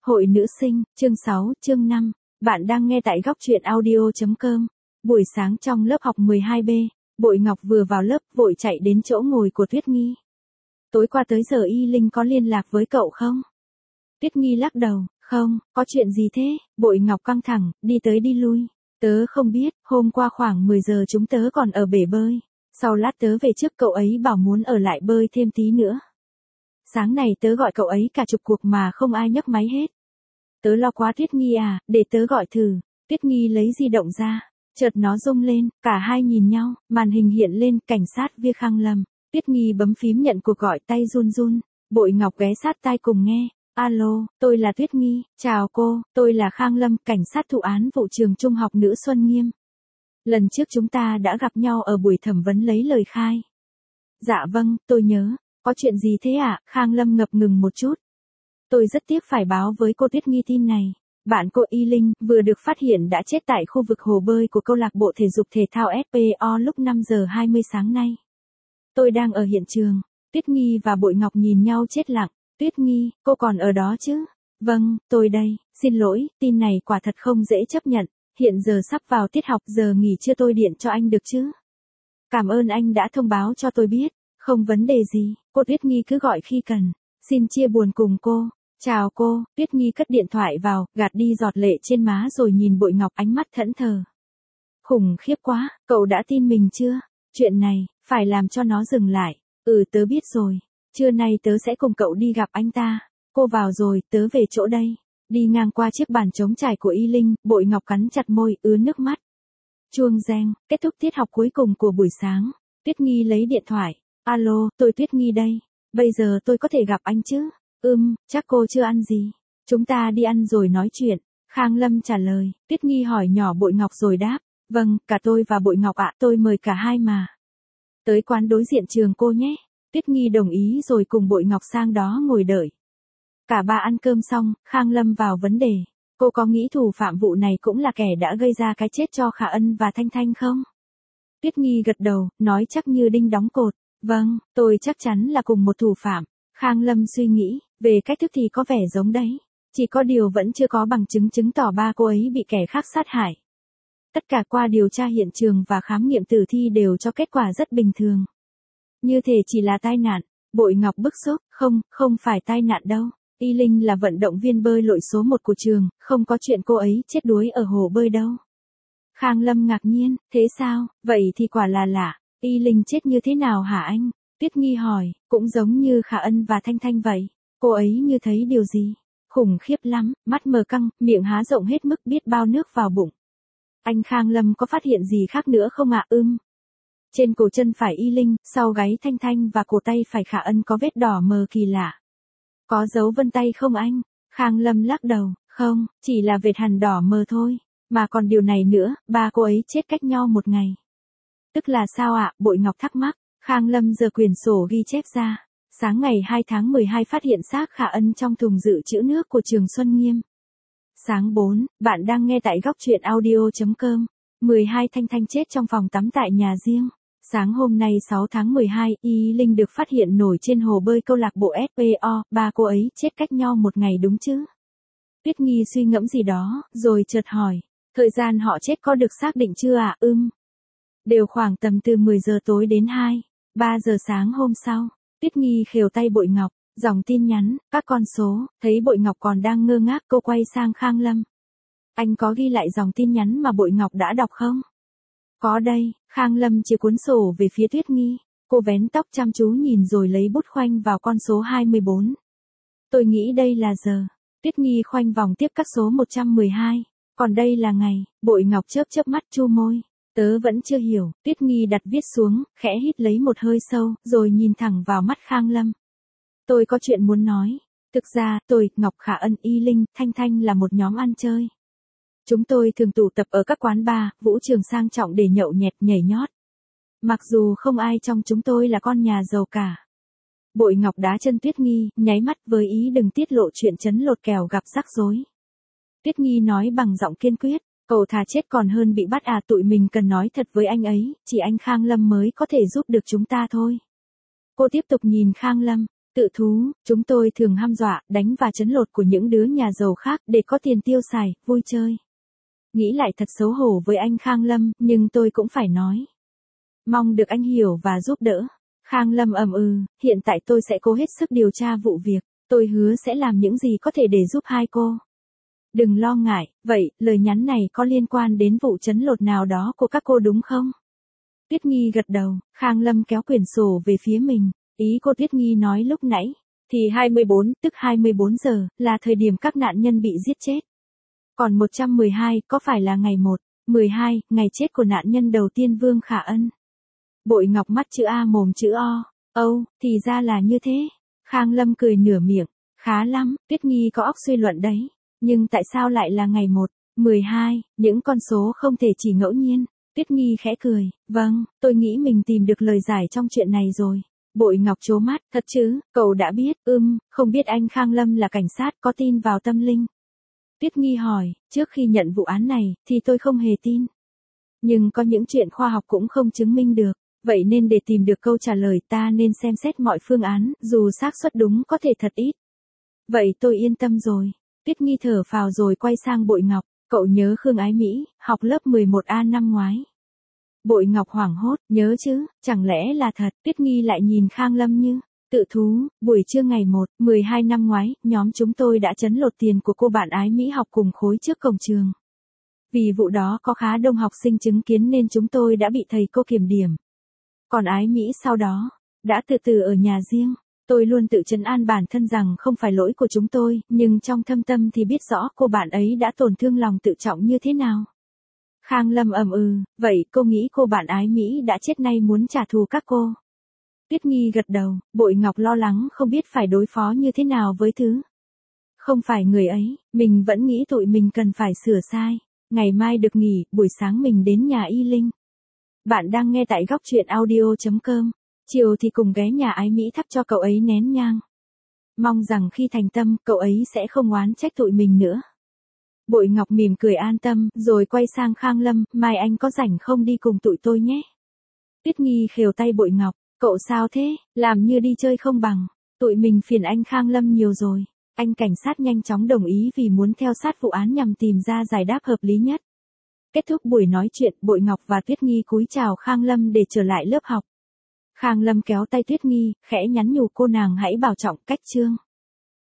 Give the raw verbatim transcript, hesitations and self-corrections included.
Hội nữ sinh, chương sáu, chương năm. Bạn đang nghe tại góc truyện audio chấm com. Buổi sáng trong lớp học mười hai B, Bội Ngọc vừa vào lớp vội chạy đến chỗ ngồi của Tuyết Nghi. Tối qua tới giờ Y Linh có liên lạc với cậu không? Tuyết Nghi lắc đầu, không, có chuyện gì thế? Bội Ngọc căng thẳng, đi tới đi lui. Tớ không biết, hôm qua khoảng mười giờ chúng tớ còn ở bể bơi. Sau lát tớ về trước cậu ấy bảo muốn ở lại bơi thêm tí nữa. Sáng này tớ gọi cậu ấy cả chục cuộc mà không ai nhấc máy hết. Tớ lo quá Tuyết Nghi à, để tớ gọi thử. Tuyết Nghi lấy di động ra, chợt nó rung lên, cả hai nhìn nhau, màn hình hiện lên cảnh sát Viêng Khang Lâm. Tuyết Nghi bấm phím nhận cuộc gọi, tay run run. Bội Ngọc ghé sát tai cùng nghe. Alo, tôi là Tuyết Nghi, chào cô, tôi là Khang Lâm, cảnh sát thụ án vụ trường trung học nữ Xuân Nghiêm. Lần trước chúng ta đã gặp nhau ở buổi thẩm vấn lấy lời khai. Dạ vâng, tôi nhớ. Có chuyện gì thế ạ? À? Khang Lâm ngập ngừng một chút. Tôi rất tiếc phải báo với cô Tuyết Nghi tin này. Bạn cô Y Linh vừa được phát hiện đã chết tại khu vực hồ bơi của câu lạc bộ thể dục thể thao ét pê o lúc năm giờ hai mươi sáng nay. Tôi đang ở hiện trường. Tuyết Nghi và Bội Ngọc nhìn nhau chết lặng. Tuyết Nghi, cô còn ở đó chứ? Vâng, tôi đây. Xin lỗi, tin này quả thật không dễ chấp nhận. Hiện giờ sắp vào tiết học, giờ nghỉ trưa tôi điện cho anh được chứ? Cảm ơn anh đã thông báo cho tôi biết. Không vấn đề gì, cô Tuyết Nghi cứ gọi khi cần. Xin chia buồn cùng cô. Chào cô. Tuyết Nghi cất điện thoại vào, gạt đi giọt lệ trên má rồi nhìn Bội Ngọc ánh mắt thẫn thờ. Khủng khiếp quá, cậu đã tin mình chưa? Chuyện này, phải làm cho nó dừng lại. Ừ tớ biết rồi. Trưa nay tớ sẽ cùng cậu đi gặp anh ta. Cô vào rồi, tớ về chỗ đây. Đi ngang qua chiếc bàn trống trải của Y Linh, Bội Ngọc cắn chặt môi, ứa nước mắt. Chuông reng, kết thúc tiết học cuối cùng của buổi sáng. Tuyết Nghi lấy điện thoại. Alo, tôi Tuyết Nghi đây. Bây giờ tôi có thể gặp anh chứ? Ừm, chắc cô chưa ăn gì. Chúng ta đi ăn rồi nói chuyện. Khang Lâm trả lời. Tuyết Nghi hỏi nhỏ Bội Ngọc rồi đáp. Vâng, cả tôi và Bội Ngọc ạ, tôi mời cả hai mà. Tới quán đối diện trường cô nhé. Tuyết Nghi đồng ý rồi cùng Bội Ngọc sang đó ngồi đợi. Cả ba ăn cơm xong, Khang Lâm vào vấn đề. Cô có nghĩ thủ phạm vụ này cũng là kẻ đã gây ra cái chết cho Khả Ân và Thanh Thanh không? Tuyết Nghi gật đầu, nói chắc như đinh đóng cột. Vâng, tôi chắc chắn là cùng một thủ phạm. Khang Lâm suy nghĩ, về cách thức thì có vẻ giống đấy. Chỉ có điều vẫn chưa có bằng chứng chứng tỏ ba cô ấy bị kẻ khác sát hại. Tất cả qua điều tra hiện trường và khám nghiệm tử thi đều cho kết quả rất bình thường. Như thể chỉ là tai nạn. Bội Ngọc bức xúc, không, không phải tai nạn đâu. Y Linh là vận động viên bơi lội số một của trường, không có chuyện cô ấy chết đuối ở hồ bơi đâu. Khang Lâm ngạc nhiên, thế sao, vậy thì quả là lạ. Y Linh chết như thế nào hả anh? Tuyết Nghi hỏi, cũng giống như Khả Ân và Thanh Thanh vậy. Cô ấy như thấy điều gì? Khủng khiếp lắm, mắt mờ căng, miệng há rộng hết mức biết bao nước vào bụng. Anh Khang Lâm có phát hiện gì khác nữa không ạ? Ưm. Trên cổ chân phải Y Linh, sau gáy Thanh Thanh và cổ tay phải Khả Ân có vết đỏ mờ kỳ lạ. Có dấu vân tay không anh? Khang Lâm lắc đầu, không, chỉ là vệt hằn đỏ mờ thôi. Mà còn điều này nữa, ba cô ấy chết cách nhau một ngày. Tức là sao ạ? Bội Ngọc thắc mắc. Khang Lâm giơ quyển sổ ghi chép ra. Sáng ngày hai tháng mười hai phát hiện xác Khả Ân trong thùng dự trữ nước của trường Xuân Nghiêm. Sáng bốn, bạn đang nghe tại góc truyện audio chấm com. mười hai Thanh Thanh chết trong phòng tắm tại nhà riêng. Sáng hôm nay sáu tháng mười hai, Y Linh được phát hiện nổi trên hồ bơi câu lạc bộ ét pê o, ba cô ấy chết cách nhau một ngày đúng chứ? Tuyết Nghi suy ngẫm gì đó, rồi chợt hỏi, thời gian họ chết có được xác định chưa ạ? À? Ừm. Đều khoảng tầm từ mười giờ tối đến hai, ba giờ sáng hôm sau. Tuyết Nghi khều tay Bội Ngọc, dòng tin nhắn, các con số, thấy Bội Ngọc còn đang ngơ ngác cô quay sang Khang Lâm. Anh có ghi lại dòng tin nhắn mà Bội Ngọc đã đọc không? Có đây. Khang Lâm chia cuốn sổ về phía Tuyết Nghi. Cô vén tóc chăm chú nhìn rồi lấy bút khoanh vào con số hai mươi bốn. Tôi nghĩ đây là giờ. Tuyết Nghi khoanh vòng tiếp các số một trăm mười hai. Còn đây là ngày. Bội Ngọc chớp chớp mắt chu môi. Tớ vẫn chưa hiểu. Tuyết Nghi đặt viết xuống, khẽ hít lấy một hơi sâu, rồi nhìn thẳng vào mắt Khang Lâm. Tôi có chuyện muốn nói. Thực ra, tôi, Ngọc Khả Ân, Y Linh, Thanh Thanh là một nhóm ăn chơi. Chúng tôi thường tụ tập ở các quán bar, vũ trường sang trọng để nhậu nhẹt, nhảy nhót. Mặc dù không ai trong chúng tôi là con nhà giàu cả. Bội Ngọc đá chân Tuyết Nghi, nháy mắt với ý đừng tiết lộ chuyện chấn lột kèo gặp rắc rối. Tuyết Nghi nói bằng giọng kiên quyết, cậu thà chết còn hơn bị bắt à, tụi mình cần nói thật với anh ấy, chỉ anh Khang Lâm mới có thể giúp được chúng ta thôi. Cô tiếp tục nhìn Khang Lâm, Tự thú, chúng tôi thường hăm dọa, đánh và trấn lột của những đứa nhà giàu khác để có tiền tiêu xài, vui chơi. Nghĩ lại thật xấu hổ với anh Khang Lâm, nhưng tôi cũng phải nói. Mong được anh hiểu và giúp đỡ. Khang Lâm ậm ừ, hiện tại tôi sẽ cố hết sức điều tra vụ việc. Tôi hứa sẽ làm những gì có thể để giúp hai cô. Đừng lo ngại, vậy, lời nhắn này có liên quan đến vụ trấn lột nào đó của các cô đúng không? Tuyết Nghi gật đầu, Khang Lâm kéo quyển sổ về phía mình. Ý cô Tuyết Nghi nói lúc nãy, thì hai mươi bốn, tức hai mươi bốn giờ, là thời điểm các nạn nhân bị giết chết. Còn một trăm mười hai, có phải là ngày một, mười hai, ngày chết của nạn nhân đầu tiên Vương Khả Ân? Bội Ngọc mắt chữ A mồm chữ O, âu, thì ra là như thế. Khang Lâm cười nửa miệng, khá lắm, Tuyết Nghi có óc suy luận đấy. Nhưng tại sao lại là ngày một, mười hai, những con số không thể chỉ ngẫu nhiên. Tuyết Nghi khẽ cười, vâng, tôi nghĩ mình tìm được lời giải trong chuyện này rồi. Bội Ngọc trố mắt, thật chứ, cậu đã biết, ưm, không biết anh Khang Lâm là cảnh sát có tin vào tâm linh. Tuyết Nghi hỏi, trước khi nhận vụ án này, thì tôi không hề tin. Nhưng có những chuyện khoa học cũng không chứng minh được, vậy nên để tìm được câu trả lời ta nên xem xét mọi phương án, dù xác suất đúng có thể thật ít. Vậy tôi yên tâm rồi. Tuyết Nghi thở phào rồi quay sang Bội Ngọc, cậu nhớ Khương Ái Mỹ, học lớp mười một A năm ngoái. Bội Ngọc hoảng hốt, nhớ chứ, chẳng lẽ là thật. Tuyết Nghi lại nhìn Khang Lâm như, tự thú, buổi trưa ngày một, mười hai năm ngoái, nhóm chúng tôi đã trấn lột tiền của cô bạn Ái Mỹ học cùng khối trước cổng trường. Vì vụ đó có khá đông học sinh chứng kiến nên chúng tôi đã bị thầy cô kiểm điểm. Còn Ái Mỹ sau đó, đã tự tử ở nhà riêng. Tôi luôn tự trấn an bản thân rằng không phải lỗi của chúng tôi, nhưng trong thâm tâm thì biết rõ cô bạn ấy đã tổn thương lòng tự trọng như thế nào. Khang Lâm ầm ừ, vậy cô nghĩ cô bạn Ái Mỹ đã chết nay muốn trả thù các cô? Tuyết Nghi gật đầu, Bội Ngọc lo lắng không biết phải đối phó như thế nào với thứ. Không phải người ấy, mình vẫn nghĩ tụi mình cần phải sửa sai. Ngày mai được nghỉ, buổi sáng mình đến nhà Y Linh. Bạn đang nghe tại góc truyện audio chấm com. Chiều thì cùng ghé nhà Ái Mỹ thắp cho cậu ấy nén nhang. Mong rằng khi thành tâm, cậu ấy sẽ không oán trách tụi mình nữa. Bội Ngọc mỉm cười an tâm, rồi quay sang Khang Lâm, mai anh có rảnh không đi cùng tụi tôi nhé. Tuyết Nghi khều tay Bội Ngọc, cậu sao thế, làm như đi chơi không bằng. Tụi mình phiền anh Khang Lâm nhiều rồi. Anh cảnh sát nhanh chóng đồng ý vì muốn theo sát vụ án nhằm tìm ra giải đáp hợp lý nhất. Kết thúc buổi nói chuyện, Bội Ngọc và Tuyết Nghi cúi chào Khang Lâm để trở lại lớp học. Khang Lâm kéo tay Tuyết Nghi, khẽ nhắn nhủ cô nàng hãy bảo trọng cách chương.